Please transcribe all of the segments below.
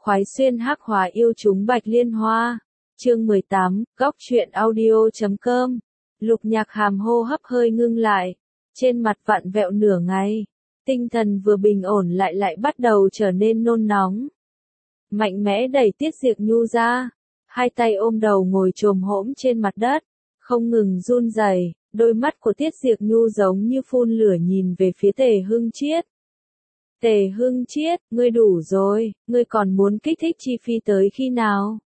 khoái xuyên hắc hóa yêu chúng Bạch Liên Hoa. Chương 18, góc truyện audio.com. Lục Nhạc Hàm hô hấp hơi ngưng lại, trên mặt vặn vẹo nửa ngày, tinh thần vừa bình ổn lại bắt đầu trở nên nôn nóng. Mạnh mẽ đẩy Tiết Diệp Nhu ra, hai tay ôm đầu ngồi chồm hổm trên mặt đất, không ngừng run rẩy, đôi mắt của Tiết Diệp Nhu giống như phun lửa nhìn về phía Tề Hưng Chiết. Tề Hưng Chiết, ngươi đủ rồi, ngươi còn muốn kích thích Chi Phi tới khi nào?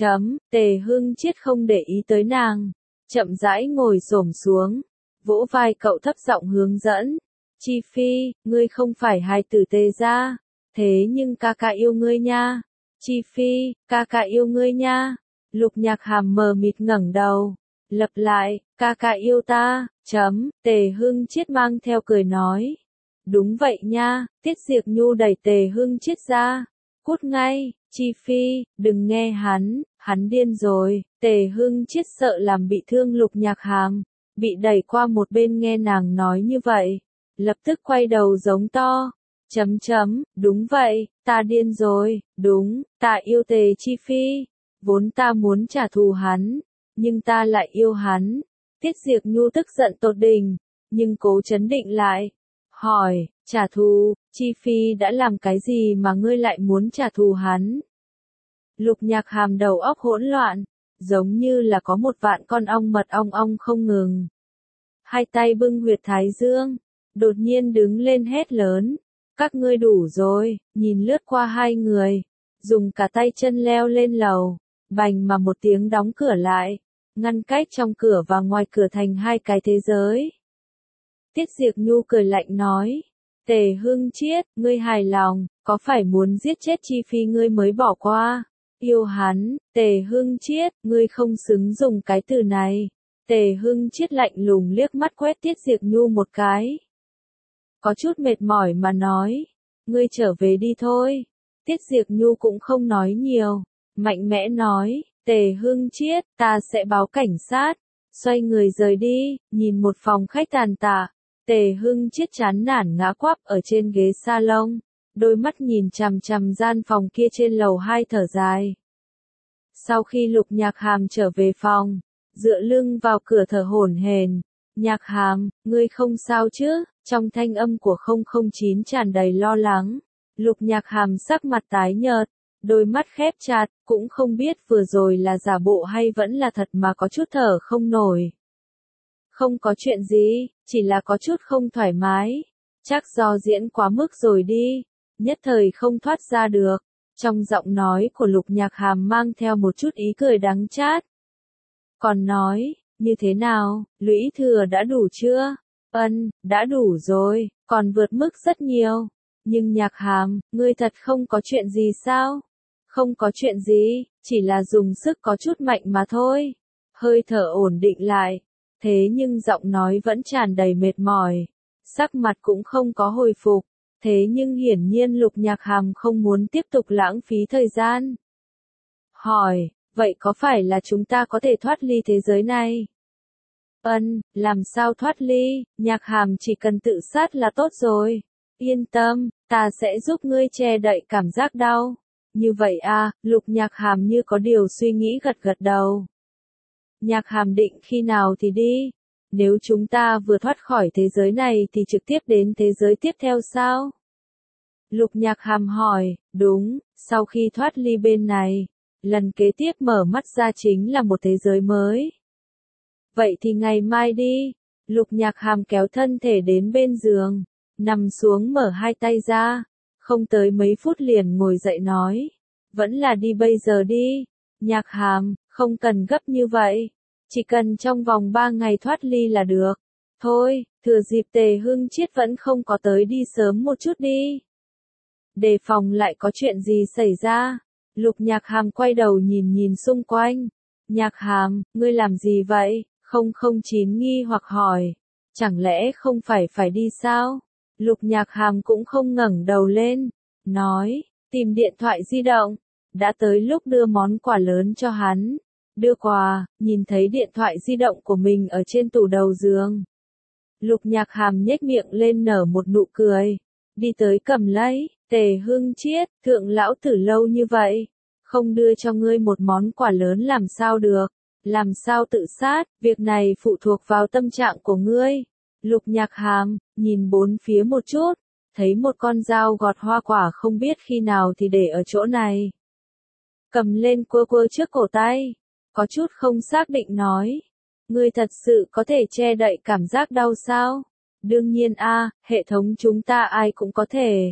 Tề Hưng Chiết không để ý tới nàng, chậm rãi ngồi xổm xuống, vỗ vai cậu thấp giọng hướng dẫn. Chi Phi, ngươi không phải hài tử Tề gia, thế nhưng ca ca yêu ngươi nha. Chi Phi, ca ca yêu ngươi nha. Lục Nhạc Hàm mờ mịt ngẩng đầu, lặp lại, ca ca yêu ta. Tề Hưng Chiết mang theo cười nói. Đúng vậy nha. Tiết Diệp Nhu đẩy Tề Hưng Chiết ra. Cút ngay, Chi Phi, đừng nghe hắn điên rồi. Tề Hưng Chiết sợ làm bị thương Lục Nhạc Hàm, bị đẩy qua một bên nghe nàng nói như vậy, lập tức quay đầu giống to. Đúng vậy, ta điên rồi, đúng, ta yêu Tề Chi Phi, vốn ta muốn trả thù hắn, nhưng ta lại yêu hắn. Tiết Diệp Nhu tức giận tột đỉnh, nhưng cố trấn định lại, hỏi, trả thù, Chi Phi đã làm cái gì mà ngươi lại muốn trả thù hắn? Lục Nhạc Hàm đầu óc hỗn loạn, giống như là có một vạn con ong mật ong không ngừng. Hai tay bưng huyệt thái dương, đột nhiên đứng lên hét lớn, các ngươi đủ rồi. Nhìn lướt qua hai người, dùng cả tay chân leo lên lầu, bành mà một tiếng đóng cửa lại, ngăn cách trong cửa và ngoài cửa thành hai cái thế giới. Tiết Diệp Nhu cười lạnh nói, Tề Hưng Chiết, ngươi hài lòng, có phải muốn giết chết Chi Phi ngươi mới bỏ qua? Yêu hắn. Tề Hưng Chiết, ngươi không xứng dùng cái từ này. Tề Hưng Chiết lạnh lùng liếc mắt quét Tiết Diệp Nhu một cái, có chút mệt mỏi mà nói, ngươi trở về đi thôi. Tiết Diệp Nhu cũng không nói nhiều, mạnh mẽ nói, Tề Hưng Chiết, ta sẽ báo cảnh sát. Xoay người rời đi, nhìn một phòng khách tàn tạ, Tề Hưng Chiết chán nản ngã quắp ở trên ghế salon, đôi mắt nhìn chằm chằm gian phòng kia trên lầu 2 thở dài. Sau khi Lục Nhạc Hàm trở về phòng, dựa lưng vào cửa thở hổn hển, Nhạc Hàm, ngươi không sao chứ? Trong thanh âm của 009 tràn đầy lo lắng. Lục Nhạc Hàm sắc mặt tái nhợt, đôi mắt khép chặt, cũng không biết vừa rồi là giả bộ hay vẫn là thật mà có chút thở không nổi. Không có chuyện gì, chỉ là có chút không thoải mái. Chắc do diễn quá mức rồi đi, nhất thời không thoát ra được. Trong giọng nói của Lục Nhạc Hàm mang theo một chút ý cười đắng chát. Còn nói, như thế nào, lũy thừa đã đủ chưa? Đã đủ rồi, còn vượt mức rất nhiều. Nhưng Nhạc Hàm, ngươi thật không có chuyện gì sao? Không có chuyện gì, chỉ là dùng sức có chút mạnh mà thôi. Hơi thở ổn định lại, thế nhưng giọng nói vẫn tràn đầy mệt mỏi, sắc mặt cũng không có hồi phục. Thế nhưng hiển nhiên Lục Nhạc Hàm không muốn tiếp tục lãng phí thời gian. Hỏi, vậy có phải là chúng ta có thể thoát ly thế giới này? Làm sao thoát ly? Nhạc Hàm chỉ cần tự sát là tốt rồi. Yên tâm, ta sẽ giúp ngươi che đậy cảm giác đau. Như vậy à? Lục Nhạc Hàm như có điều suy nghĩ gật đầu. Nhạc Hàm định khi nào thì đi? Nếu chúng ta vừa thoát khỏi thế giới này thì trực tiếp đến thế giới tiếp theo sao? Lục Nhạc Hàm hỏi, đúng, sau khi thoát ly bên này, lần kế tiếp mở mắt ra chính là một thế giới mới. Vậy thì ngày mai đi. Lục Nhạc Hàm kéo thân thể đến bên giường, nằm xuống mở hai tay ra, không tới mấy phút liền ngồi dậy nói, vẫn là đi bây giờ đi. Nhạc Hàm, không cần gấp như vậy, chỉ cần trong vòng 3 ngày thoát ly là được. Thôi, thừa dịp Tề Hưng Chiết vẫn không có tới đi sớm một chút đi. Đề phòng lại có chuyện gì xảy ra. Lục Nhạc Hàm quay đầu nhìn xung quanh. Nhạc Hàm, ngươi làm gì vậy? 009 nghi hoặc hỏi. Chẳng lẽ không phải đi sao? Lục Nhạc Hàm cũng không ngẩng đầu lên, nói, tìm điện thoại di động. Đã tới lúc đưa món quà lớn cho hắn. Đưa quà, nhìn thấy điện thoại di động của mình ở trên tủ đầu giường. Lục Nhạc Hàm nhếch miệng lên nở một nụ cười, đi tới cầm lấy, Tề Hưng Chiết, thượng lão tử lâu như vậy, không đưa cho ngươi một món quà lớn làm sao được, làm sao tự sát, việc này phụ thuộc vào tâm trạng của ngươi. Lục Nhạc Hàm, nhìn bốn phía một chút, thấy một con dao gọt hoa quả không biết khi nào thì để ở chỗ này. Cầm lên quơ quơ trước cổ tay, có chút không xác định nói. Ngươi thật sự có thể che đậy cảm giác đau sao? Đương nhiên a, hệ thống chúng ta ai cũng có thể.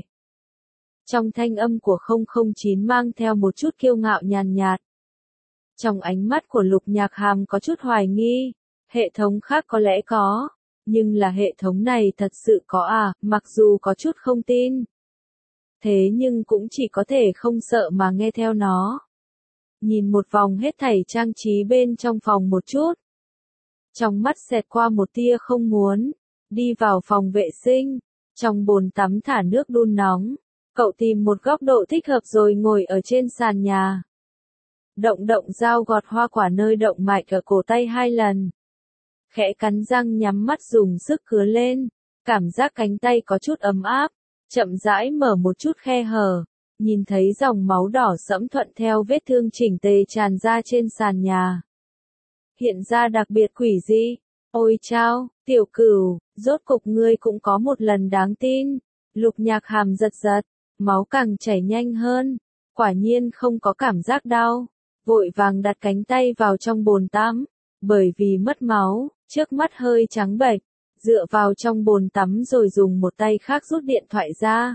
Trong thanh âm của 009 mang theo một chút kiêu ngạo nhàn nhạt. Trong ánh mắt của Lục Nhạc Hàm có chút hoài nghi, hệ thống khác có lẽ có, nhưng là hệ thống này thật sự có à, mặc dù có chút không tin. Thế nhưng cũng chỉ có thể không sợ mà nghe theo nó. Nhìn một vòng hết thảy trang trí bên trong phòng một chút. Trong mắt xẹt qua một tia không muốn, đi vào phòng vệ sinh, trong bồn tắm thả nước đun nóng, cậu tìm một góc độ thích hợp rồi ngồi ở trên sàn nhà. Động động dao gọt hoa quả nơi động mạch ở cổ tay 2 lần. Khẽ cắn răng nhắm mắt dùng sức cứa lên, cảm giác cánh tay có chút ấm áp, chậm rãi mở một chút khe hở, nhìn thấy dòng máu đỏ sẫm thuận theo vết thương chỉnh tề tràn ra trên sàn nhà. Hiện ra đặc biệt quỷ dị. Ôi chao, tiểu cửu, rốt cục ngươi cũng có một lần đáng tin. Lục Nhạc Hàm giật giật, máu càng chảy nhanh hơn, quả nhiên không có cảm giác đau, vội vàng đặt cánh tay vào trong bồn tắm, bởi vì mất máu, trước mắt hơi trắng bệch, dựa vào trong bồn tắm rồi dùng một tay khác rút điện thoại ra.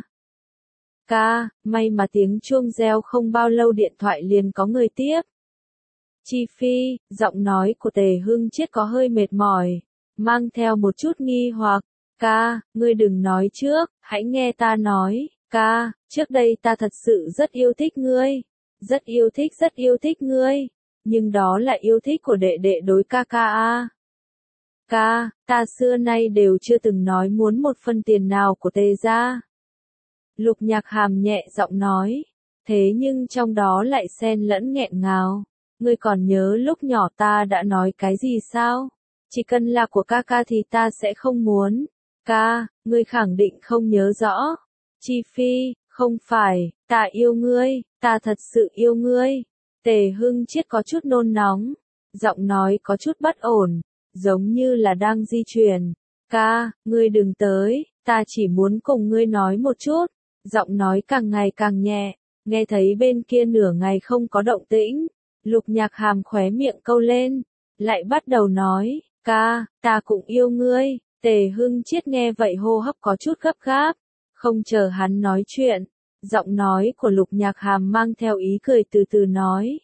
Ca, may mà tiếng chuông reo không bao lâu điện thoại liền có người tiếp. Chi Phi, giọng nói của Tề Hưng Chiết có hơi mệt mỏi, mang theo một chút nghi hoặc. Ca, ngươi đừng nói trước, hãy nghe ta nói. Ca, trước đây ta thật sự rất yêu thích ngươi. Rất yêu thích ngươi. Nhưng đó là yêu thích của đệ đệ đối ca ca a. Ca, ta xưa nay đều chưa từng nói muốn một phân tiền nào của Tề gia. Lục Nhạc Hàm nhẹ giọng nói. Thế nhưng trong đó lại xen lẫn nghẹn ngào. Ngươi còn nhớ lúc nhỏ ta đã nói cái gì sao? Chỉ cần là của ca ca thì ta sẽ không muốn. Ca, ngươi khẳng định không nhớ rõ. Chi Phi, không phải, ta yêu ngươi, ta thật sự yêu ngươi. Tề Hưng Chiết có chút nôn nóng, giọng nói có chút bất ổn, giống như là đang di chuyển. Ca, ngươi đừng tới, ta chỉ muốn cùng ngươi nói một chút. Giọng nói càng ngày càng nhẹ, nghe thấy bên kia nửa ngày không có động tĩnh. Lục Nhạc Hàm khóe miệng câu lên, lại bắt đầu nói, ca, ta cũng yêu ngươi. Tề Hưng Chiết nghe vậy hô hấp có chút gấp gáp, không chờ hắn nói chuyện, giọng nói của Lục Nhạc Hàm mang theo ý cười từ từ nói.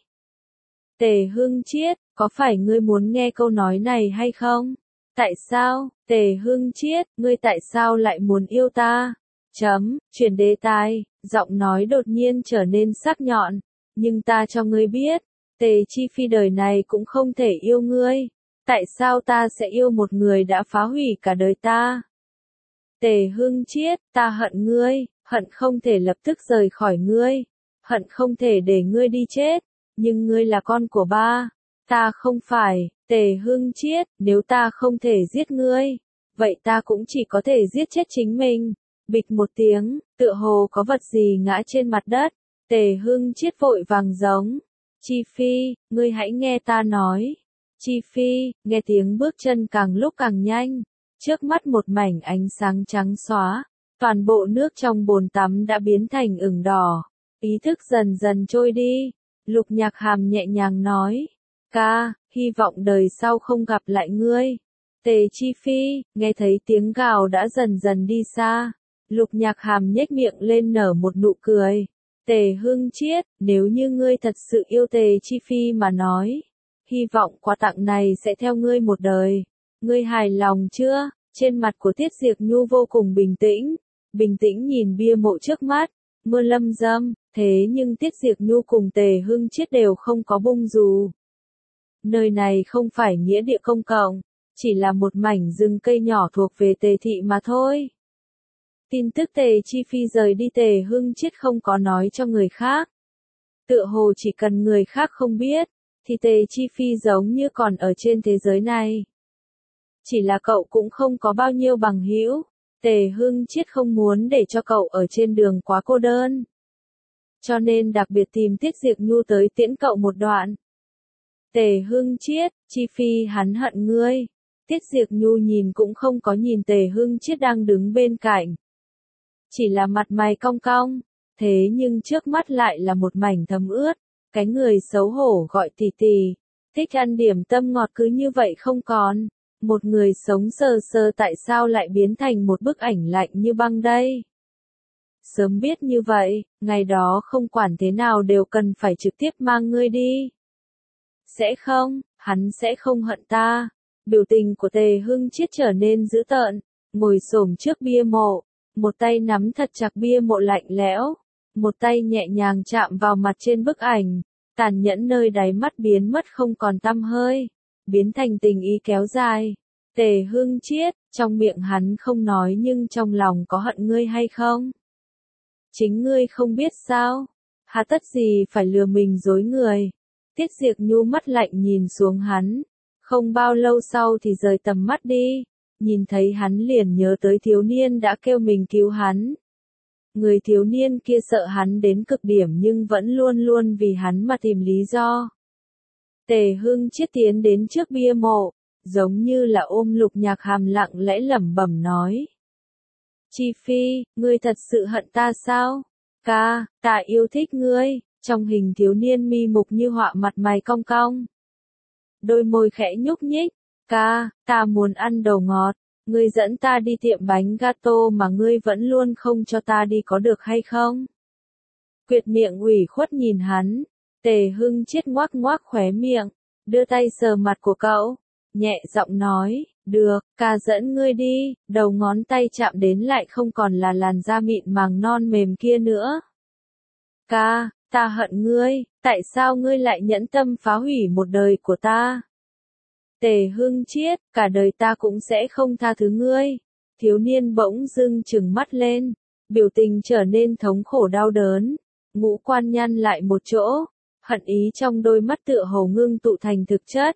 Tề Hưng Chiết, có phải ngươi muốn nghe câu nói này hay không? Tại sao, Tề Hưng Chiết, ngươi tại sao lại muốn yêu ta? Chuyển đề tài, giọng nói đột nhiên trở nên sắc nhọn, nhưng ta cho ngươi biết. Tề Chi Phi đời này cũng không thể yêu ngươi. Tại sao ta sẽ yêu một người đã phá hủy cả đời ta? Tề Hưng Chiết, ta hận ngươi, hận không thể lập tức rời khỏi ngươi, hận không thể để ngươi đi chết, nhưng ngươi là con của ba, ta không phải. Tề Hưng Chiết, nếu ta không thể giết ngươi, vậy ta cũng chỉ có thể giết chết chính mình. Bịch một tiếng, tựa hồ có vật gì ngã trên mặt đất, Tề Hưng Chiết vội vàng giống. Chi Phi, ngươi hãy nghe ta nói. Chi Phi, nghe tiếng bước chân càng lúc càng nhanh. Trước mắt một mảnh ánh sáng trắng xóa. Toàn bộ nước trong bồn tắm đã biến thành ửng đỏ. Ý thức dần dần trôi đi. Lục Nhạc Hàm nhẹ nhàng nói. Ca, hy vọng đời sau không gặp lại ngươi. Tề Chi Phi, nghe thấy tiếng gào đã dần dần đi xa. Lục Nhạc Hàm nhếch miệng lên nở một nụ cười. Tề Hưng Chiết, nếu như ngươi thật sự yêu Tề Chi Phi mà nói, hy vọng quà tặng này sẽ theo ngươi một đời. Ngươi hài lòng chưa? Trên mặt của Tiết Diệp Nhu vô cùng bình tĩnh nhìn bia mộ trước mắt, mưa lâm dâm, thế nhưng Tiết Diệp Nhu cùng Tề Hưng Chiết đều không có bung dù. Nơi này không phải nghĩa địa công cộng, chỉ là một mảnh rừng cây nhỏ thuộc về Tề thị mà thôi. Tin tức Tề Chi Phi rời đi Tề Hưng Chiết không có nói cho người khác. Tựa hồ chỉ cần người khác không biết, thì Tề Chi Phi giống như còn ở trên thế giới này. Chỉ là cậu cũng không có bao nhiêu bằng hữu. Tề Hưng Chiết không muốn để cho cậu ở trên đường quá cô đơn. Cho nên đặc biệt tìm Tiết Diệp Nhu tới tiễn cậu một đoạn. Tề Hưng Chiết, Chi Phi hắn hận ngươi. Tiết Diệp Nhu nhìn cũng không có nhìn Tề Hưng Chiết đang đứng bên cạnh. Chỉ là mặt mày cong cong, thế nhưng trước mắt lại là một mảnh thấm ướt, cái người xấu hổ gọi tỷ tỷ, thích ăn điểm tâm ngọt cứ như vậy không còn. Một người sống sờ sờ tại sao lại biến thành một bức ảnh lạnh như băng đây? Sớm biết như vậy, ngày đó không quản thế nào đều cần phải trực tiếp mang ngươi đi. Sẽ không, hắn sẽ không hận ta. Biểu tình của Tề Hưng Chiết trở nên dữ tợn, ngồi xổm trước bia mộ, một tay nắm thật chặt bia mộ lạnh lẽo, một tay nhẹ nhàng chạm vào mặt trên bức ảnh, tàn nhẫn nơi đáy mắt biến mất không còn tăm hơi, biến thành tình ý kéo dài. Tề Hưng Chiết, trong miệng hắn không nói nhưng trong lòng có hận ngươi hay không? Chính ngươi không biết sao? Hà tất gì phải lừa mình dối người? Tiết Diệp Nhu mắt lạnh nhìn xuống hắn, không bao lâu sau thì rời tầm mắt đi, nhìn thấy hắn liền nhớ tới thiếu niên đã kêu mình cứu hắn. Người thiếu niên kia sợ hắn đến cực điểm nhưng vẫn luôn luôn vì hắn mà tìm lý do. Tề Hưng Chiết tiến đến trước bia mộ, giống như là ôm Lục Nhạc Hàm lặng lẽ lẩm bẩm nói. Chi Phi, ngươi thật sự hận ta sao? Ca, ta yêu thích ngươi. Trong hình thiếu niên mi mục như họa mặt mày cong cong. Đôi môi khẽ nhúc nhích. Ca, ta muốn ăn đồ ngọt. Ngươi dẫn ta đi tiệm bánh gato mà ngươi vẫn luôn không cho ta đi có được hay không? Quyệt miệng ủy khuất nhìn hắn. Tề Hưng Chiết ngoác ngoác khóe miệng, đưa tay sờ mặt của cậu, nhẹ giọng nói, được, ca dẫn ngươi đi, đầu ngón tay chạm đến lại không còn là làn da mịn màng non mềm kia nữa. Ca, ta hận ngươi, tại sao ngươi lại nhẫn tâm phá hủy một đời của ta? Tề Hưng Chiết, cả đời ta cũng sẽ không tha thứ ngươi. Thiếu niên bỗng dưng trừng mắt lên, biểu tình trở nên thống khổ đau đớn, ngũ quan nhăn lại một chỗ, hận ý trong đôi mắt tựa hồ ngưng tụ thành thực chất.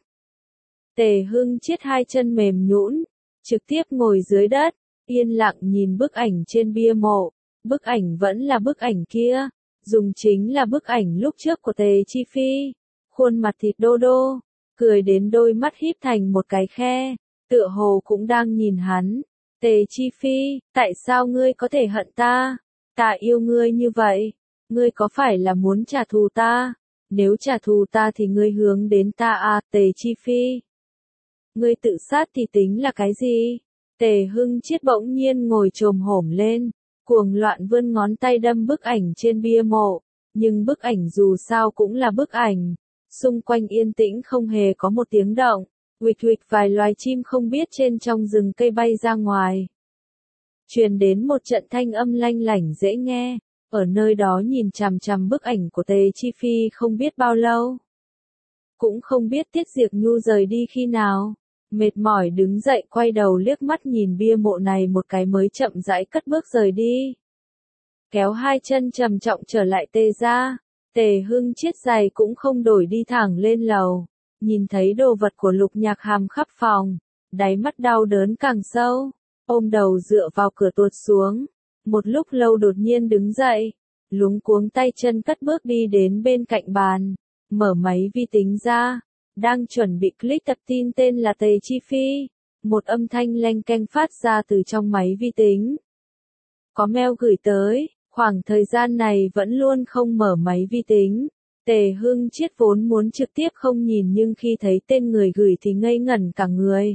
Tề Hưng Chiết hai chân mềm nhũn, trực tiếp ngồi dưới đất, yên lặng nhìn bức ảnh trên bia mộ. Bức ảnh vẫn là bức ảnh kia, dùng chính là bức ảnh lúc trước của Tề Chi Phi, khuôn mặt thịt đô đô, cười đến đôi mắt híp thành một cái khe, tựa hồ cũng đang nhìn hắn. Tề Chi Phi, tại sao ngươi có thể hận ta? Ta yêu ngươi như vậy, ngươi có phải là muốn trả thù ta? Nếu trả thù ta thì ngươi hướng đến ta à, Tề Chi Phi. Ngươi tự sát thì tính là cái gì? Tề Hưng Chiết bỗng nhiên ngồi chồm hổm lên, cuồng loạn vươn ngón tay đâm bức ảnh trên bia mộ, nhưng bức ảnh dù sao cũng là bức ảnh. Xung quanh yên tĩnh không hề có một tiếng động, huỵch huỵch vài loài chim không biết trên trong rừng cây bay ra ngoài. Truyền đến một trận thanh âm lanh lảnh dễ nghe, ở nơi đó nhìn chằm chằm bức ảnh của Tề Chi Phi không biết bao lâu. Cũng không biết Tiết Diệp Nhu rời đi khi nào, mệt mỏi đứng dậy quay đầu liếc mắt nhìn bia mộ này một cái mới chậm rãi cất bước rời đi. Kéo hai chân trầm trọng trở lại Tề ra. Tề Hưng Chiết giày cũng không đổi đi thẳng lên lầu, nhìn thấy đồ vật của Lục Nhạc Hàm khắp phòng, đáy mắt đau đớn càng sâu, ôm đầu dựa vào cửa tuột xuống, một lúc lâu đột nhiên đứng dậy, luống cuống tay chân cất bước đi đến bên cạnh bàn, mở máy vi tính ra, đang chuẩn bị click tập tin tên là Tề Chi Phi, một âm thanh leng keng phát ra từ trong máy vi tính. Có mail gửi tới. Khoảng thời gian này vẫn luôn không mở máy vi tính, Tề Hưng Chiết vốn muốn trực tiếp không nhìn nhưng khi thấy tên người gửi thì ngây ngẩn cả người.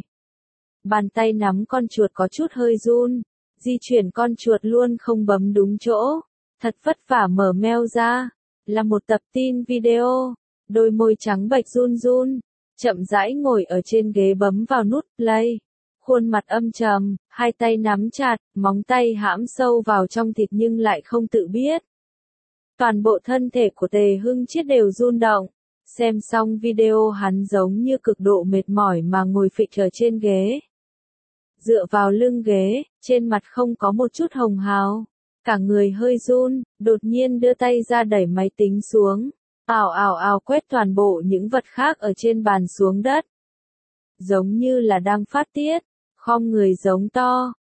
Bàn tay nắm con chuột có chút hơi run, di chuyển con chuột luôn không bấm đúng chỗ, thật vất vả mở mail ra, là một tập tin video, đôi môi trắng bệch run run, chậm rãi ngồi ở trên ghế bấm vào nút play. Khuôn mặt âm trầm, hai tay nắm chặt, móng tay hãm sâu vào trong thịt nhưng lại không tự biết. Toàn bộ thân thể của Tề Hưng Chiết đều run động. Xem xong video hắn giống như cực độ mệt mỏi mà ngồi phịch ở trên ghế. Dựa vào lưng ghế, trên mặt không có một chút hồng hào. Cả người hơi run, đột nhiên đưa tay ra đẩy máy tính xuống. Ào ào ào quét toàn bộ những vật khác ở trên bàn xuống đất. Giống như là đang phát tiết. khom người giống to,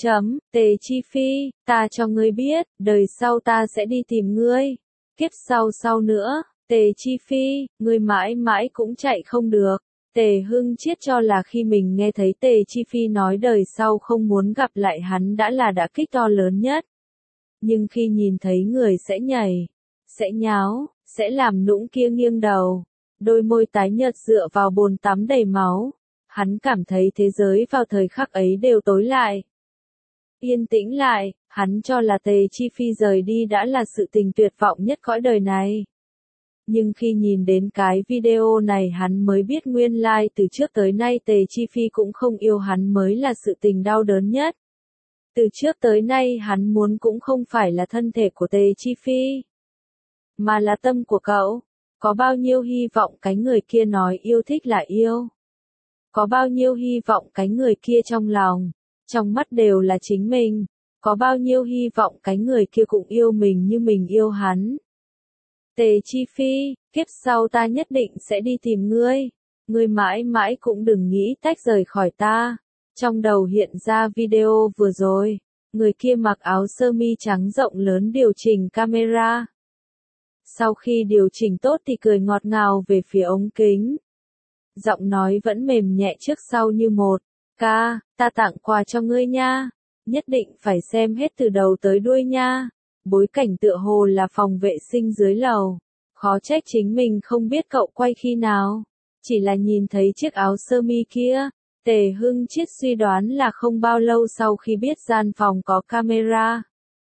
Tề Chi Phi, ta cho ngươi biết, đời sau ta sẽ đi tìm ngươi. Kiếp sau nữa, Tề Chi Phi, ngươi mãi mãi cũng chạy không được. Tề Hưng Chiết cho là khi mình nghe thấy Tề Chi Phi nói đời sau không muốn gặp lại hắn đã là đả kích to lớn nhất. Nhưng khi nhìn thấy người sẽ nhảy, sẽ nháo, sẽ làm nũng kia nghiêng đầu, đôi môi tái nhợt dựa vào bồn tắm đầy máu, hắn cảm thấy thế giới vào thời khắc ấy đều tối lại. Yên tĩnh lại, hắn cho là Tề Chi Phi rời đi đã là sự tình tuyệt vọng nhất cõi đời này. Nhưng khi nhìn đến cái video này hắn mới biết nguyên lai từ trước tới nay Tề Chi Phi cũng không yêu hắn mới là sự tình đau đớn nhất. Từ trước tới nay hắn muốn cũng không phải là thân thể của Tề Chi Phi, mà là tâm của cậu. Có bao nhiêu hy vọng cái người kia nói yêu thích là yêu. Có bao nhiêu hy vọng cái người kia trong lòng, trong mắt đều là chính mình. Có bao nhiêu hy vọng cái người kia cũng yêu mình như mình yêu hắn. Tề Chi Phi, kiếp sau ta nhất định sẽ đi tìm ngươi. Ngươi mãi mãi cũng đừng nghĩ tách rời khỏi ta. Trong đầu hiện ra video vừa rồi, người kia mặc áo sơ mi trắng rộng lớn điều chỉnh camera. Sau khi điều chỉnh tốt thì cười ngọt ngào về phía ống kính. Giọng nói vẫn mềm nhẹ trước sau như một. Ca, ta tặng quà cho ngươi nha. Nhất định phải xem hết từ đầu tới đuôi nha. Bối cảnh tựa hồ là phòng vệ sinh dưới lầu. Khó trách chính mình không biết cậu quay khi nào. Chỉ là nhìn thấy chiếc áo sơ mi kia. Tề Hưng Chiết suy đoán là không bao lâu sau khi biết gian phòng có camera.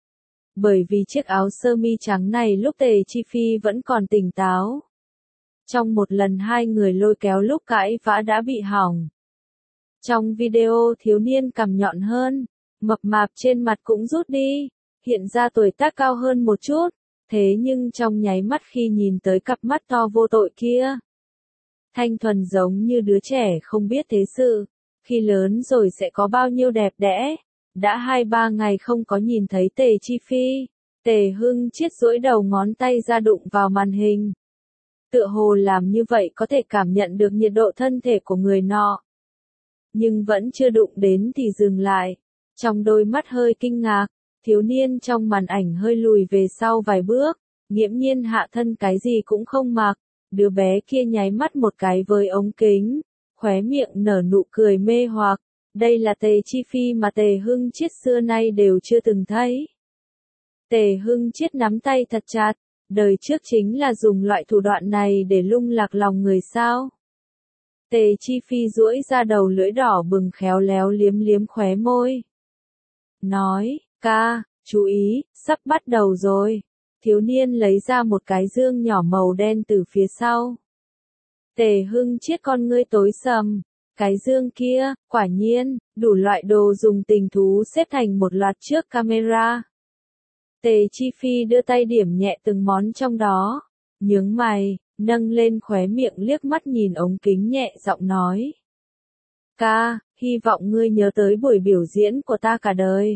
Bởi vì chiếc áo sơ mi trắng này lúc Tề Chi Phi vẫn còn tỉnh táo. Trong một lần hai người lôi kéo lúc cãi vã đã bị hỏng. Trong video thiếu niên cằm nhọn hơn, mập mạp trên mặt cũng rút đi, hiện ra tuổi tác cao hơn một chút, thế nhưng trong nháy mắt khi nhìn tới cặp mắt to vô tội kia. Thanh thuần giống như đứa trẻ không biết thế sự, khi lớn rồi sẽ có bao nhiêu đẹp đẽ. Đã 2-3 ngày không có nhìn thấy Tề Chi Phi, Tề Hưng Chiết duỗi đầu ngón tay ra đụng vào màn hình. Tựa hồ làm như vậy có thể cảm nhận được nhiệt độ thân thể của người nọ. Nhưng vẫn chưa đụng đến thì dừng lại. Trong đôi mắt hơi kinh ngạc, thiếu niên trong màn ảnh hơi lùi về sau vài bước, nghiễm nhiên hạ thân cái gì cũng không mặc. Đứa bé kia nháy mắt một cái với ống kính, khóe miệng nở nụ cười mê hoặc. Đây là Tề Chi Phi mà Tề Hưng Chiết xưa nay đều chưa từng thấy. Tề Hưng Chiết nắm tay thật chặt, đời trước chính là dùng loại thủ đoạn này để lung lạc lòng người sao. Tề Chi Phi duỗi ra đầu lưỡi đỏ bừng khéo léo liếm liếm khóe môi. Nói, ca, chú ý, sắp bắt đầu rồi. Thiếu niên lấy ra một cái dương nhỏ màu đen từ phía sau. Tề Hưng Chiết con ngươi tối sầm. Cái dương kia, quả nhiên, đủ loại đồ dùng tình thú xếp thành một loạt trước camera. Tề Chi Phi đưa tay điểm nhẹ từng món trong đó, nhướng mày, nâng lên khóe miệng liếc mắt nhìn ống kính nhẹ giọng nói. Ca, hy vọng ngươi nhớ tới buổi biểu diễn của ta cả đời.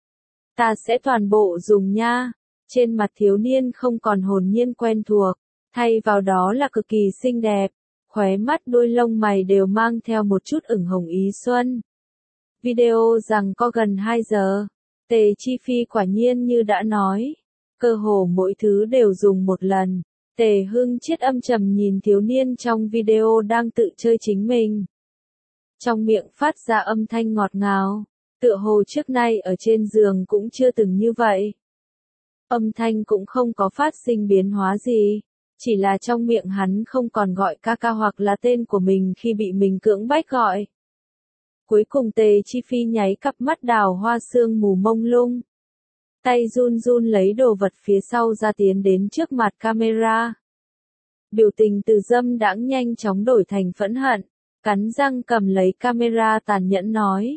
Ta sẽ toàn bộ dùng nha. Trên mặt thiếu niên không còn hồn nhiên quen thuộc, thay vào đó là cực kỳ xinh đẹp. Khóe mắt đôi lông mày đều mang theo một chút ửng hồng ý xuân. Video rằng có gần 2 giờ. Tề Chi Phi quả nhiên như đã nói. Cơ hồ mỗi thứ đều dùng một lần. Tề Hưng Chiết âm trầm nhìn thiếu niên trong video đang tự chơi chính mình. Trong miệng phát ra âm thanh ngọt ngào. Tựa hồ trước nay ở trên giường cũng chưa từng như vậy. Âm thanh cũng không có phát sinh biến hóa gì. Chỉ là trong miệng hắn không còn gọi ca ca hoặc là tên của mình khi bị mình cưỡng bách gọi. Cuối cùng Tề Chi Phi nháy cặp mắt đào hoa sương mù mông lung. Tay run run lấy đồ vật phía sau ra tiến đến trước mặt camera. Biểu tình từ dâm đãng nhanh chóng đổi thành phẫn hận. Cắn răng cầm lấy camera tàn nhẫn nói.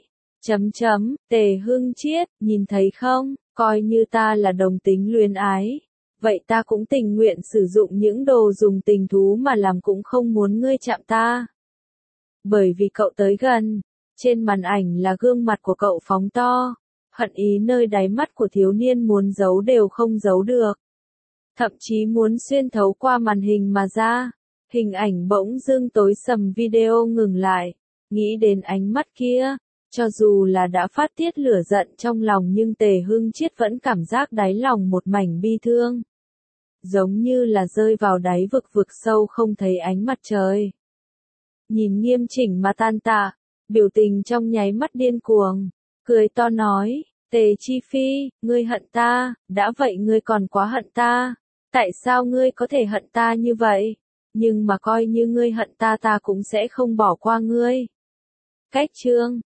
Tề Hưng Chiết, nhìn thấy không, coi như ta là đồng tính luyến ái. Vậy ta cũng tình nguyện sử dụng những đồ dùng tình thú mà làm cũng không muốn ngươi chạm ta. Bởi vì cậu tới gần, trên màn ảnh là gương mặt của cậu phóng to, hận ý nơi đáy mắt của thiếu niên muốn giấu đều không giấu được. Thậm chí muốn xuyên thấu qua màn hình mà ra, hình ảnh bỗng dưng tối sầm video ngừng lại, nghĩ đến ánh mắt kia, Cho dù là đã phát tiết lửa giận trong lòng nhưng Tề Hưng Chiết vẫn cảm giác đáy lòng một mảnh bi thương. Giống như là rơi vào đáy vực vực sâu không thấy ánh mặt trời. Nhìn nghiêm chỉnh mà tan tạ, biểu tình trong nháy mắt điên cuồng, cười to nói, Tề Chi Phi, ngươi hận ta, đã vậy ngươi còn quá hận ta, tại sao ngươi có thể hận ta như vậy, nhưng mà coi như ngươi hận ta ta cũng sẽ không bỏ qua ngươi. Cách chương